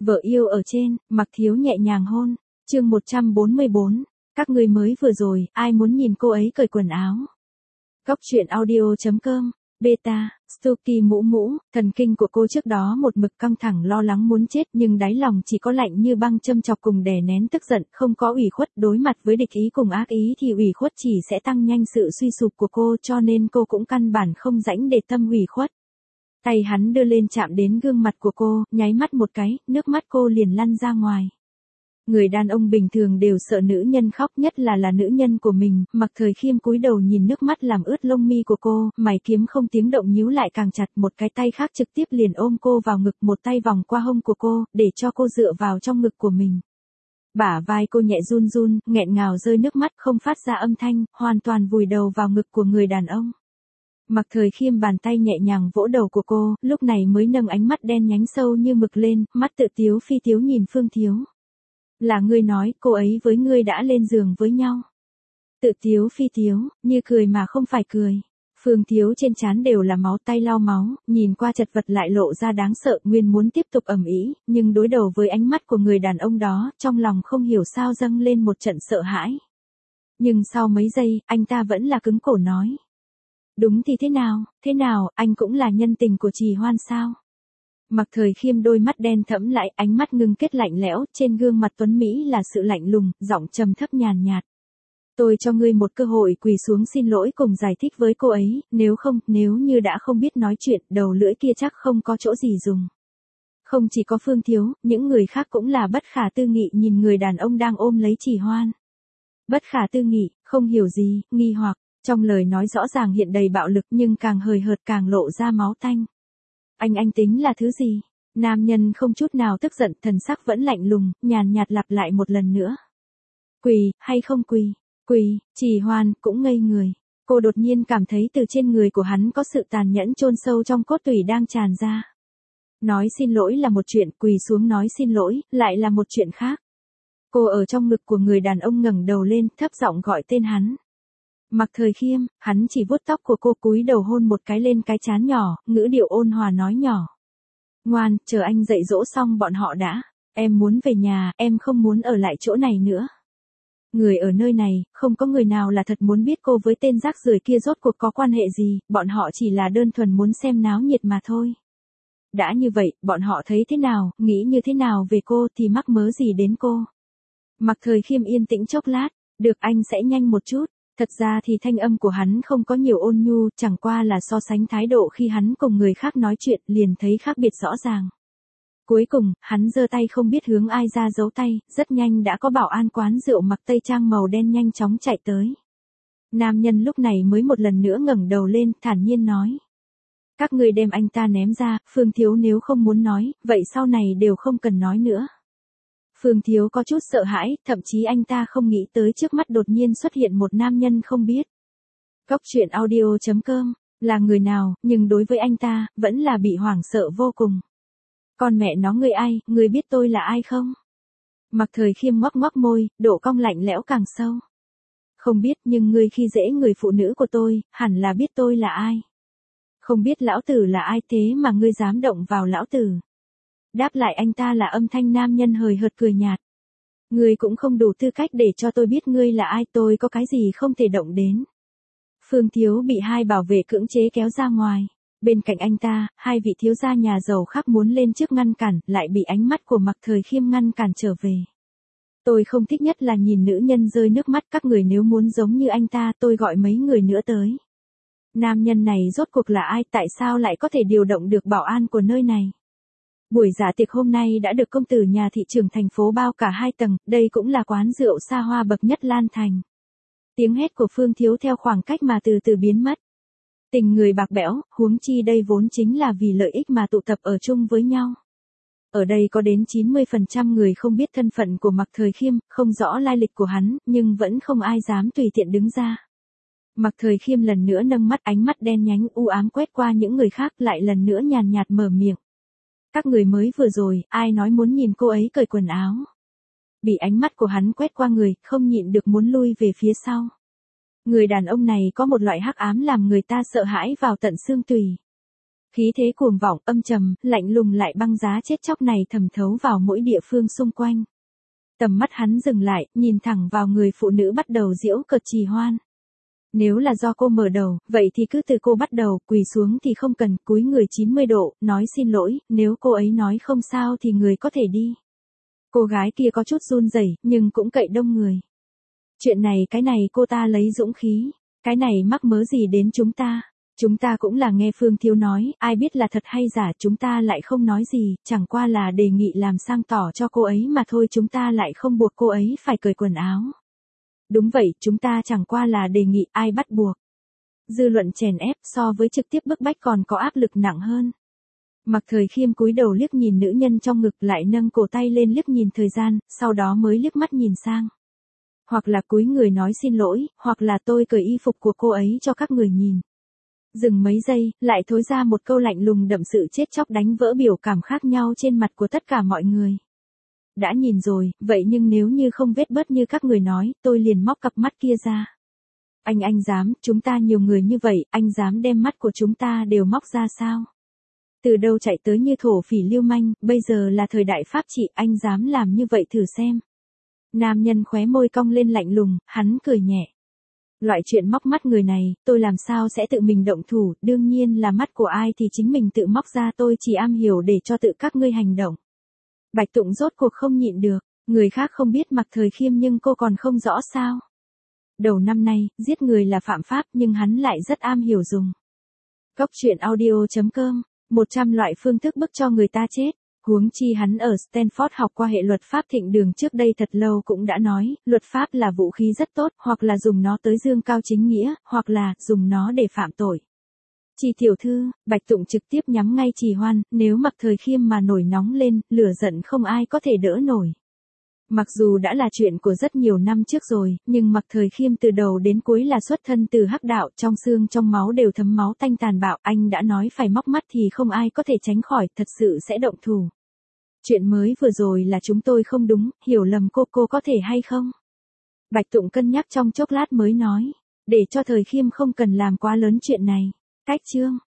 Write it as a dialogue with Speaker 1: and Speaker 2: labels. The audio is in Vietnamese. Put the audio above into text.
Speaker 1: Vợ yêu ở trên, Mặc Thiếu nhẹ nhàng hôn. Chương 144. Các ngươi mới vừa rồi, ai muốn nhìn cô ấy cởi quần áo? Góc truyện audio.com. Beta, Stuky mũ mũ, thần kinh của cô trước đó một mực căng thẳng lo lắng muốn chết nhưng đáy lòng chỉ có lạnh như băng châm chọc cùng đè nén tức giận, không có ủy khuất. Đối mặt với địch ý cùng ác ý thì ủy khuất chỉ sẽ tăng nhanh sự suy sụp của cô, cho nên cô cũng căn bản không rãnh để tâm ủy khuất. Tay hắn đưa lên chạm đến gương mặt của cô, nháy mắt một cái, nước mắt cô liền lăn ra ngoài. Người đàn ông bình thường đều sợ nữ nhân khóc, nhất là nữ nhân của mình. Mặc Thời Khiêm cúi đầu nhìn nước mắt làm ướt lông mi của cô, mày kiếm không tiếng động nhíu lại càng chặt, một cái tay khác trực tiếp liền ôm cô vào ngực, một tay vòng qua hông của cô, để cho cô dựa vào trong ngực của mình. Bả vai cô nhẹ run run, nghẹn ngào rơi nước mắt không phát ra âm thanh, hoàn toàn vùi đầu vào ngực của người đàn ông. Mặc Thời Khiêm bàn tay nhẹ nhàng vỗ đầu của cô, lúc này mới nâng ánh mắt đen nhánh sâu như mực lên, mắt tự tiếu phi tiếu nhìn Phương Thiếu. Là ngươi nói, cô ấy với ngươi đã lên giường với nhau. Tự tiếu phi tiếu, như cười mà không phải cười. Phương Thiếu trên trán đều là máu, tay lau máu, nhìn qua chật vật lại lộ ra đáng sợ, nguyên muốn tiếp tục ầm ĩ, nhưng đối đầu với ánh mắt của người đàn ông đó, trong lòng không hiểu sao dâng lên một trận sợ hãi. Nhưng sau mấy giây, anh ta vẫn là cứng cổ nói. Đúng thì thế nào, anh cũng là nhân tình của Trì Hoan sao? Mặc Thời Khiêm đôi mắt đen thẫm lại, ánh mắt ngưng kết lạnh lẽo, trên gương mặt tuấn Mỹ là sự lạnh lùng, giọng trầm thấp nhàn nhạt. Tôi cho ngươi một cơ hội quỳ xuống xin lỗi cùng giải thích với cô ấy, nếu như đã không biết nói chuyện, đầu lưỡi kia chắc không có chỗ gì dùng. Không chỉ có Phương Thiếu, những người khác cũng là bất khả tư nghị nhìn người đàn ông đang ôm lấy Trì Hoan. Bất khả tư nghị, không hiểu gì, nghi hoặc, trong lời nói rõ ràng hiện đầy bạo lực nhưng càng hời hợt càng lộ ra máu tanh. Anh tính là thứ gì? Nam nhân không chút nào tức giận, thần sắc vẫn lạnh lùng, nhàn nhạt lặp lại một lần nữa. Quỳ, hay không quỳ? Quỳ, Trì Hoan cũng ngây người. Cô đột nhiên cảm thấy từ trên người của hắn có sự tàn nhẫn chôn sâu trong cốt tủy đang tràn ra. Nói xin lỗi là một chuyện, quỳ xuống nói xin lỗi, lại là một chuyện khác. Cô ở trong ngực của người đàn ông ngẩng đầu lên, thấp giọng gọi tên hắn. Mặc Thời Khiêm, hắn chỉ vuốt tóc của cô, cúi đầu hôn một cái lên cái trán nhỏ, ngữ điệu ôn hòa nói nhỏ. Ngoan, chờ anh dạy dỗ xong bọn họ đã. Em muốn về nhà, em không muốn ở lại chỗ này nữa. Người ở nơi này, không có người nào là thật muốn biết cô với tên rác rưởi kia rốt cuộc có quan hệ gì, bọn họ chỉ là đơn thuần muốn xem náo nhiệt mà thôi. Đã như vậy, bọn họ thấy thế nào, nghĩ như thế nào về cô thì mắc mớ gì đến cô. Mặc Thời Khiêm yên tĩnh chốc lát, được anh sẽ nhanh một chút. Thật ra thì thanh âm của hắn không có nhiều ôn nhu, chẳng qua là so sánh thái độ khi hắn cùng người khác nói chuyện liền thấy khác biệt rõ ràng. Cuối cùng, hắn giơ tay không biết hướng ai ra giấu tay, rất nhanh đã có bảo an quán rượu mặc tây trang màu đen nhanh chóng chạy tới. Nam nhân lúc này mới một lần nữa ngẩng đầu lên, thản nhiên nói. Các ngươi đem anh ta ném ra, Phương Thiếu nếu không muốn nói, vậy sau này đều không cần nói nữa. Phương Thiếu có chút sợ hãi, thậm chí anh ta không nghĩ tới trước mắt đột nhiên xuất hiện một nam nhân không biết. Góc truyện audio.com, là người nào, nhưng đối với anh ta, vẫn là bị hoảng sợ vô cùng. Con mẹ nó ngươi ai, ngươi biết tôi là ai không? Mặc Thời Khiêm ngoắc ngoắc môi, độ cong lạnh lẽo càng sâu. Không biết, nhưng ngươi khi dễ người phụ nữ của tôi, hẳn là biết tôi là ai. Không biết lão tử là ai thế mà ngươi dám động vào lão tử. Đáp lại anh ta là âm thanh nam nhân hời hợt cười nhạt. Ngươi cũng không đủ tư cách để cho tôi biết ngươi là ai, tôi có cái gì không thể động đến. Phương Thiếu bị hai bảo vệ cưỡng chế kéo ra ngoài. Bên cạnh anh ta, hai vị thiếu gia nhà giàu khác muốn lên trước ngăn cản, lại bị ánh mắt của Mặc Thời Khiêm ngăn cản trở về. Tôi không thích nhất là nhìn nữ nhân rơi nước mắt, các người nếu muốn giống như anh ta, tôi gọi mấy người nữa tới. Nam nhân này rốt cuộc là ai, tại sao lại có thể điều động được bảo an của nơi này? Buổi dạ tiệc hôm nay đã được công tử nhà thị trưởng thành phố bao cả 2 tầng, đây cũng là quán rượu xa hoa bậc nhất Lan Thành. Tiếng hét của Phương Thiếu theo khoảng cách mà từ từ biến mất. Tình người bạc bẽo, huống chi đây vốn chính là vì lợi ích mà tụ tập ở chung với nhau. Ở đây có đến 90% người không biết thân phận của Mặc Thời Khiêm, không rõ lai lịch của hắn, nhưng vẫn không ai dám tùy tiện đứng ra. Mặc Thời Khiêm lần nữa nâng mắt, ánh mắt đen nhánh u ám quét qua những người khác, lại lần nữa nhàn nhạt mở miệng. Các người mới vừa rồi, ai nói muốn nhìn cô ấy cởi quần áo? Bị ánh mắt của hắn quét qua người, không nhịn được muốn lui về phía sau. Người đàn ông này có một loại hắc ám làm người ta sợ hãi vào tận xương tủy. Khí thế cuồng vọng, âm trầm, lạnh lùng lại băng giá chết chóc này thẩm thấu vào mỗi địa phương xung quanh. Tầm mắt hắn dừng lại, nhìn thẳng vào người phụ nữ bắt đầu giễu cợt trì hoan. Nếu là do cô mở đầu, vậy thì cứ từ cô bắt đầu, quỳ xuống thì không cần, cúi người 90 độ, nói xin lỗi, nếu cô ấy nói không sao thì người có thể đi. Cô gái kia có chút run rẩy, nhưng cũng cậy đông người. Chuyện này cái này cô ta lấy dũng khí, cái này mắc mớ gì đến chúng ta. Chúng ta cũng là nghe Phương Thiếu nói, ai biết là thật hay giả, chúng ta lại không nói gì, chẳng qua là đề nghị làm sang tỏ cho cô ấy mà thôi, chúng ta lại không buộc cô ấy phải cởi quần áo. Đúng vậy, chúng ta chẳng qua là đề nghị, ai bắt buộc. Dư luận chèn ép so với trực tiếp bức bách còn có áp lực nặng hơn. Mặc Thời Khiêm cúi đầu liếc nhìn nữ nhân trong ngực, lại nâng cổ tay lên liếc nhìn thời gian, sau đó mới liếc mắt nhìn sang. Hoặc là cúi người nói xin lỗi, hoặc là tôi cởi y phục của cô ấy cho các người nhìn. Dừng mấy giây, lại thối ra một câu lạnh lùng đậm sự chết chóc đánh vỡ biểu cảm khác nhau trên mặt của tất cả mọi người. Đã nhìn rồi, vậy nhưng nếu như không vết bớt như các người nói, tôi liền móc cặp mắt kia ra. Anh dám, chúng ta nhiều người như vậy, anh dám đem mắt của chúng ta đều móc ra sao? Từ đâu chạy tới như thổ phỉ lưu manh, bây giờ là thời đại pháp trị, anh dám làm như vậy thử xem. Nam nhân khóe môi cong lên lạnh lùng, hắn cười nhẹ. Loại chuyện móc mắt người này, tôi làm sao sẽ tự mình động thủ, đương nhiên là mắt của ai thì chính mình tự móc ra, tôi chỉ am hiểu để cho tự các ngươi hành động. Bạch Tụng rốt cuộc không nhịn được, người khác không biết Mặc Thời Khiêm nhưng cô còn không rõ sao. Đầu năm nay, giết người là phạm pháp nhưng hắn lại rất am hiểu dùng. Cốc truyện audio.com, 100 loại phương thức bức cho người ta chết. Huống chi hắn ở Stanford học qua hệ luật pháp thịnh đường trước đây thật lâu cũng đã nói, luật pháp là vũ khí rất tốt, hoặc là dùng nó tới dương cao chính nghĩa, hoặc là dùng nó để phạm tội. Trì tiểu thư, Bạch Tụng trực tiếp nhắm ngay Trì Hoan, nếu Mặc Thời Khiêm mà nổi nóng lên, lửa giận không ai có thể đỡ nổi. Mặc dù đã là chuyện của rất nhiều năm trước rồi, nhưng Mặc Thời Khiêm từ đầu đến cuối là xuất thân từ hắc đạo, trong xương trong máu đều thấm máu tanh tàn bạo, anh đã nói phải móc mắt thì không ai có thể tránh khỏi, thật sự sẽ động thủ. Chuyện mới vừa rồi là chúng tôi không đúng, hiểu lầm cô có thể hay không? Bạch Tụng cân nhắc trong chốc lát mới nói, để cho Thời Khiêm không cần làm quá lớn chuyện này. Cách chương